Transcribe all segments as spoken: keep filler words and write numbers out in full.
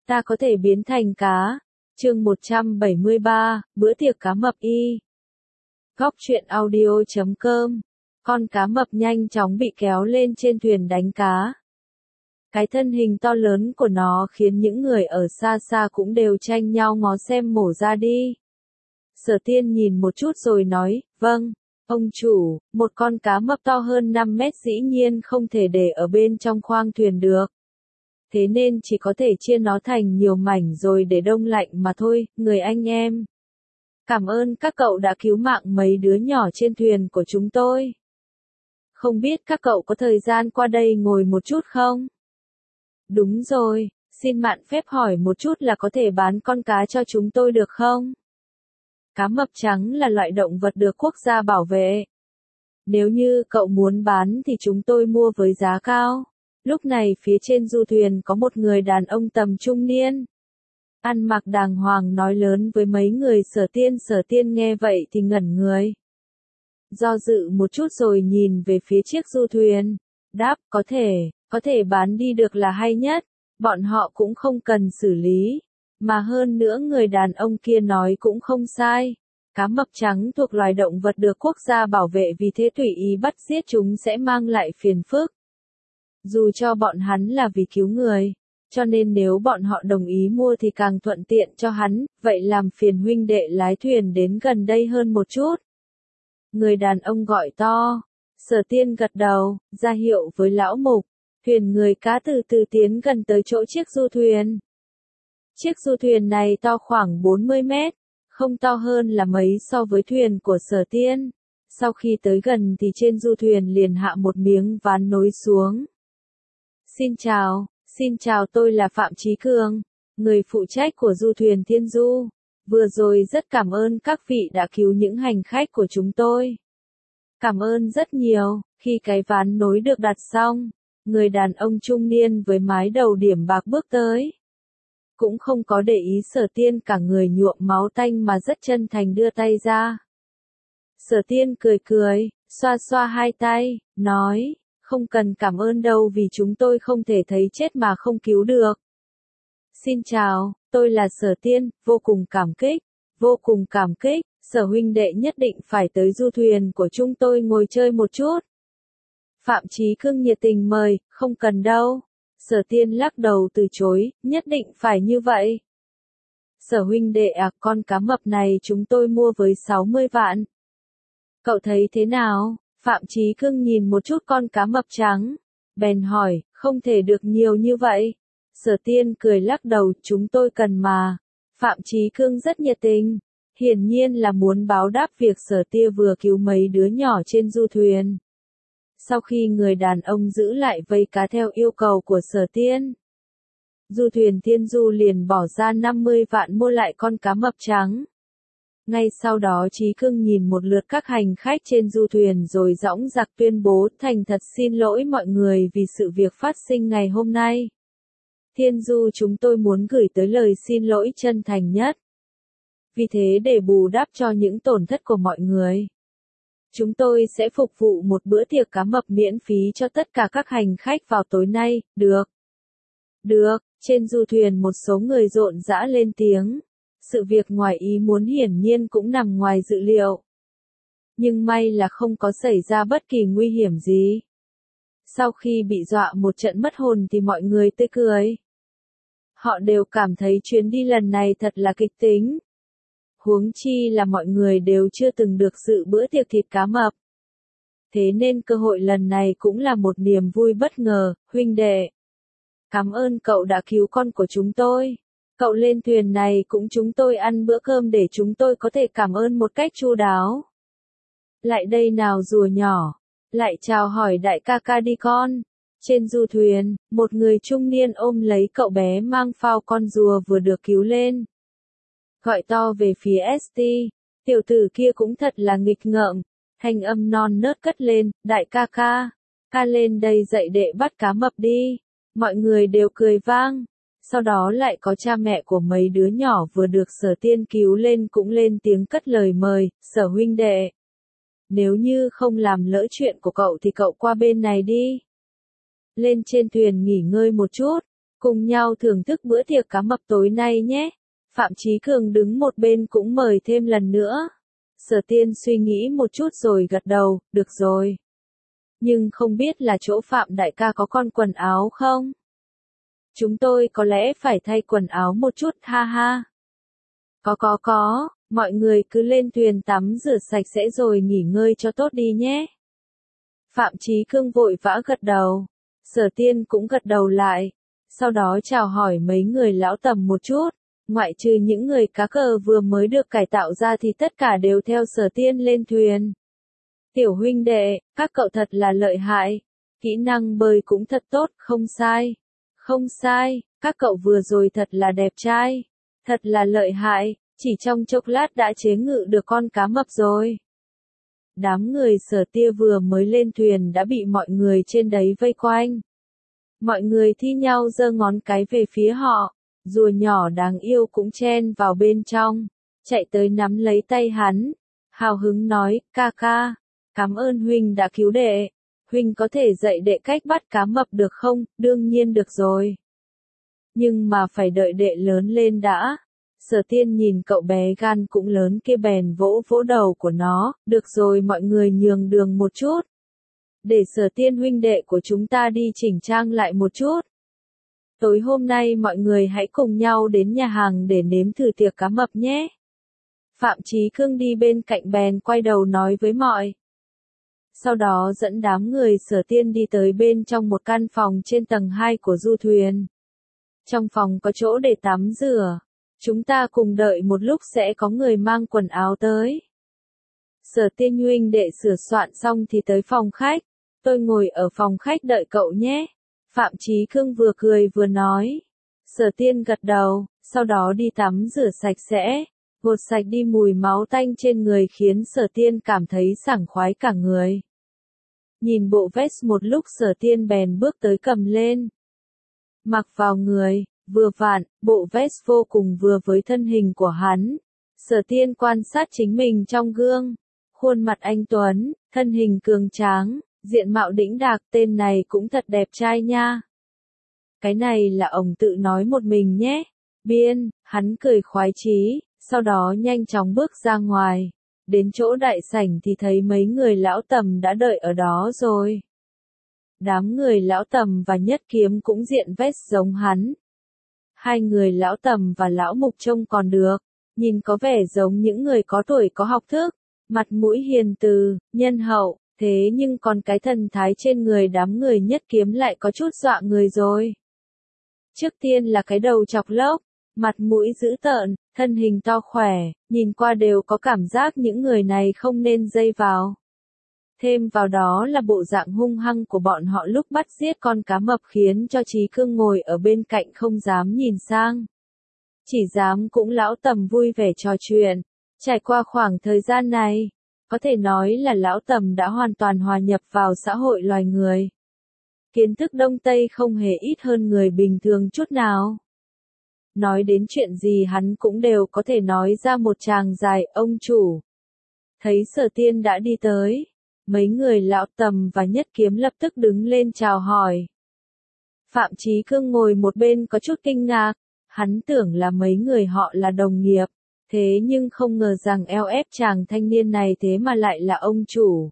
ta có thể biến thành cá. Chương một trăm bảy mươi ba, bữa tiệc cá mập y. Góc truyện audio chấm com. Con cá mập nhanh chóng bị kéo lên trên thuyền đánh cá. Cái thân hình to lớn của nó khiến những người ở xa xa cũng đều tranh nhau ngó xem mổ ra đi. Sở Tiên nhìn một chút rồi nói, vâng, ông chủ, một con cá mập to hơn năm mét dĩ nhiên không thể để ở bên trong khoang thuyền được. Thế nên chỉ có thể chia nó thành nhiều mảnh rồi để đông lạnh mà thôi, người anh em. Cảm ơn các cậu đã cứu mạng mấy đứa nhỏ trên thuyền của chúng tôi. Không biết các cậu có thời gian qua đây ngồi một chút không? Đúng rồi, xin mạn phép hỏi một chút là có thể bán con cá cho chúng tôi được không? Cá mập trắng là loại động vật được quốc gia bảo vệ. Nếu như cậu muốn bán thì chúng tôi mua với giá cao. Lúc này phía trên du thuyền có một người đàn ông tầm trung niên. Ăn mặc đàng hoàng nói lớn với mấy người Sở Tiên. Sở Tiên nghe vậy thì ngẩn người. Do dự một chút rồi nhìn về phía chiếc du thuyền. Đáp, có thể, có thể bán đi được là hay nhất. Bọn họ cũng không cần xử lý. Mà hơn nữa người đàn ông kia nói cũng không sai. Cá mập trắng thuộc loài động vật được quốc gia bảo vệ, vì thế tùy ý bắt giết chúng sẽ mang lại phiền phức. Dù cho bọn hắn là vì cứu người, cho nên nếu bọn họ đồng ý mua thì càng thuận tiện cho hắn, vậy làm phiền huynh đệ lái thuyền đến gần đây hơn một chút. Người đàn ông gọi to. Sở Tiên gật đầu, ra hiệu với lão mục. Thuyền người cá từ từ tiến gần tới chỗ chiếc du thuyền. Chiếc du thuyền này to khoảng bốn mươi mét, không to hơn là mấy so với thuyền của Sở Tiên. Sau khi tới gần thì trên du thuyền liền hạ một miếng ván nối xuống. Xin chào, xin chào, tôi là Phạm Chí Cường, người phụ trách của du thuyền Thiên Du. Vừa rồi rất cảm ơn các vị đã cứu những hành khách của chúng tôi. Cảm ơn rất nhiều. Khi cái ván nối được đặt xong, người đàn ông trung niên với mái đầu điểm bạc bước tới. Cũng không có để ý Sở Tiên, cả người nhuộm máu tanh mà rất chân thành đưa tay ra. Sở Tiên cười cười, xoa xoa hai tay, nói, không cần cảm ơn đâu, vì chúng tôi không thể thấy chết mà không cứu được. Xin chào, tôi là Sở Tiên, vô cùng cảm kích, vô cùng cảm kích, Sở huynh đệ nhất định phải tới du thuyền của chúng tôi ngồi chơi một chút. Phạm Chí Cương nhiệt tình mời, không cần đâu. Sở Tiên lắc đầu từ chối, nhất định phải như vậy. Sở huynh đệ à, con cá mập này chúng tôi mua với sáu mươi vạn. Cậu thấy thế nào? Phạm Chí Cương nhìn một chút con cá mập trắng, bèn hỏi, không thể được nhiều như vậy. Sở Tiên cười lắc đầu, chúng tôi cần mà. Phạm Chí Cương rất nhiệt tình, hiển nhiên là muốn báo đáp việc Sở Tia vừa cứu mấy đứa nhỏ trên du thuyền. Sau khi người đàn ông giữ lại vây cá theo yêu cầu của Sở Tiên, du thuyền Thiên Du liền bỏ ra năm mươi vạn mua lại con cá mập trắng. Ngay sau đó Chí Cương nhìn một lượt các hành khách trên du thuyền rồi dõng dạc tuyên bố, thành thật xin lỗi mọi người vì sự việc phát sinh ngày hôm nay. Thiên Du chúng tôi muốn gửi tới lời xin lỗi chân thành nhất. Vì thế để bù đắp cho những tổn thất của mọi người, chúng tôi sẽ phục vụ một bữa tiệc cá mập miễn phí cho tất cả các hành khách vào tối nay, được? Được, trên du thuyền một số người rộn rã lên tiếng. Sự việc ngoài ý muốn hiển nhiên cũng nằm ngoài dự liệu. Nhưng may là không có xảy ra bất kỳ nguy hiểm gì. Sau khi bị dọa một trận mất hồn thì mọi người tươi cười. Họ đều cảm thấy chuyến đi lần này thật là kịch tính. Huống chi là mọi người đều chưa từng được dự bữa tiệc thịt cá mập. Thế nên cơ hội lần này cũng là một niềm vui bất ngờ, huynh đệ. Cảm ơn cậu đã cứu con của chúng tôi. Cậu lên thuyền này cùng chúng tôi ăn bữa cơm để chúng tôi có thể cảm ơn một cách chu đáo. Lại đây nào rùa nhỏ. Lại chào hỏi đại ca ca đi con. Trên du thuyền, một người trung niên ôm lấy cậu bé mang phao con rùa vừa được cứu lên. Gọi to về phía ét tê, tiểu tử kia cũng thật là nghịch ngợm, thanh âm non nớt cất lên, đại ca ca, ca lên đây dạy đệ bắt cá mập đi. Mọi người đều cười vang. Sau đó lại có cha mẹ của mấy đứa nhỏ vừa được Sở Tiên cứu lên cũng lên tiếng cất lời mời, Sở huynh đệ. Nếu như không làm lỡ chuyện của cậu thì cậu qua bên này đi. Lên trên thuyền nghỉ ngơi một chút. Cùng nhau thưởng thức bữa tiệc cá mập tối nay nhé. Phạm Chí Cường đứng một bên cũng mời thêm lần nữa. Sở Tiên suy nghĩ một chút rồi gật đầu, được rồi. Nhưng không biết là chỗ Phạm đại ca có con quần áo không? Chúng tôi có lẽ phải thay quần áo một chút, ha ha. Có có có, mọi người cứ lên thuyền tắm rửa sạch sẽ rồi nghỉ ngơi cho tốt đi nhé. Phạm Chí Cương vội vã gật đầu. Sở Tiên cũng gật đầu lại. Sau đó chào hỏi mấy người lão tầm một chút. Ngoại trừ những người cá cờ vừa mới được cải tạo ra thì tất cả đều theo Sở Tiên lên thuyền. Tiểu huynh đệ, các cậu thật là lợi hại. Kỹ năng bơi cũng thật tốt, không sai. Không sai, các cậu vừa rồi thật là đẹp trai. Thật là lợi hại, chỉ trong chốc lát đã chế ngự được con cá mập rồi. Đám người Sở Tia vừa mới lên thuyền đã bị mọi người trên đấy vây quanh. Mọi người thi nhau giơ ngón cái về phía họ, rùa nhỏ đáng yêu cũng chen vào bên trong, chạy tới nắm lấy tay hắn, hào hứng nói, ca ca, cảm ơn huynh đã cứu đệ, huynh có thể dạy đệ cách bắt cá mập được không? Đương nhiên được rồi. Nhưng mà phải đợi đệ lớn lên đã. Sở Tiên nhìn cậu bé gan cũng lớn kia bèn vỗ vỗ đầu của nó, được rồi mọi người nhường đường một chút. Để Sở Tiên huynh đệ của chúng ta đi chỉnh trang lại một chút. Tối hôm nay mọi người hãy cùng nhau đến nhà hàng để nếm thử tiệc cá mập nhé. Phạm Chí Cương đi bên cạnh bèn quay đầu nói với mọi. Sau đó dẫn đám người Sở Tiên đi tới bên trong một căn phòng trên tầng hai của du thuyền. Trong phòng có chỗ để tắm rửa. Chúng ta cùng đợi một lúc sẽ có người mang quần áo tới. Sở Tiên huynh đệ sửa soạn xong thì tới phòng khách. Tôi ngồi ở phòng khách đợi cậu nhé. Phạm Chí Cương vừa cười vừa nói. Sở Tiên gật đầu, sau đó đi tắm rửa sạch sẽ. Gột sạch đi mùi máu tanh trên người khiến Sở Tiên cảm thấy sảng khoái cả người. Nhìn bộ vest một lúc Sở Tiên bèn bước tới cầm lên. Mặc vào người, vừa vặn, bộ vest vô cùng vừa với thân hình của hắn. Sở Tiên quan sát chính mình trong gương. Khuôn mặt anh tuấn, thân hình cường tráng, diện mạo đĩnh đạc, tên này cũng thật đẹp trai nha. Cái này là ông tự nói một mình nhé. Biên, hắn cười khoái chí, sau đó nhanh chóng bước ra ngoài. Đến chỗ đại sảnh thì thấy mấy người lão tầm đã đợi ở đó rồi. Đám người lão tầm và nhất kiếm cũng diện vest giống hắn. Hai người lão tầm và lão mục trông còn được, nhìn có vẻ giống những người có tuổi có học thức, mặt mũi hiền từ, nhân hậu, thế nhưng còn cái thần thái trên người đám người nhất kiếm lại có chút dọa người rồi. Trước tiên là cái đầu chọc lốc, mặt mũi dữ tợn, thân hình to khỏe, nhìn qua đều có cảm giác những người này không nên dây vào. Thêm vào đó là bộ dạng hung hăng của bọn họ lúc bắt giết con cá mập khiến cho Chí Cương ngồi ở bên cạnh không dám nhìn sang. Chỉ dám cũng lão tầm vui vẻ trò chuyện. Trải qua khoảng thời gian này, có thể nói là lão tầm đã hoàn toàn hòa nhập vào xã hội loài người. Kiến thức Đông Tây không hề ít hơn người bình thường chút nào. Nói đến chuyện gì hắn cũng đều có thể nói ra một tràng dài, ông chủ. Thấy Sở Tiên đã đi tới. Mấy người lão tầm và nhất kiếm lập tức đứng lên chào hỏi. Phạm Chí Cương ngồi một bên có chút kinh ngạc, hắn tưởng là mấy người họ là đồng nghiệp, thế nhưng không ngờ rằng eo ép chàng thanh niên này thế mà lại là ông chủ.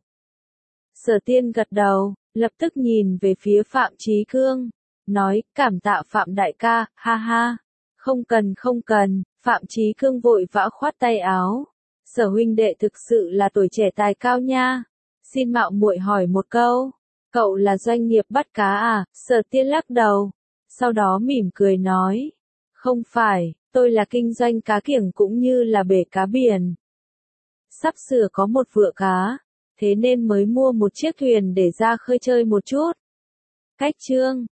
Sở Tiên gật đầu, lập tức nhìn về phía Phạm Chí Cương, nói, cảm tạ Phạm đại ca, ha ha, không cần không cần, Phạm Chí Cương vội vã khoát tay áo, Sở huynh đệ thực sự là tuổi trẻ tài cao nha. Xin mạo muội hỏi một câu, cậu là doanh nghiệp bắt cá à? Sở Tiên lắc đầu, sau đó mỉm cười nói, không phải, tôi là kinh doanh cá kiểng cũng như là bể cá biển. Sắp sửa có một vựa cá, thế nên mới mua một chiếc thuyền để ra khơi chơi một chút. Cách chương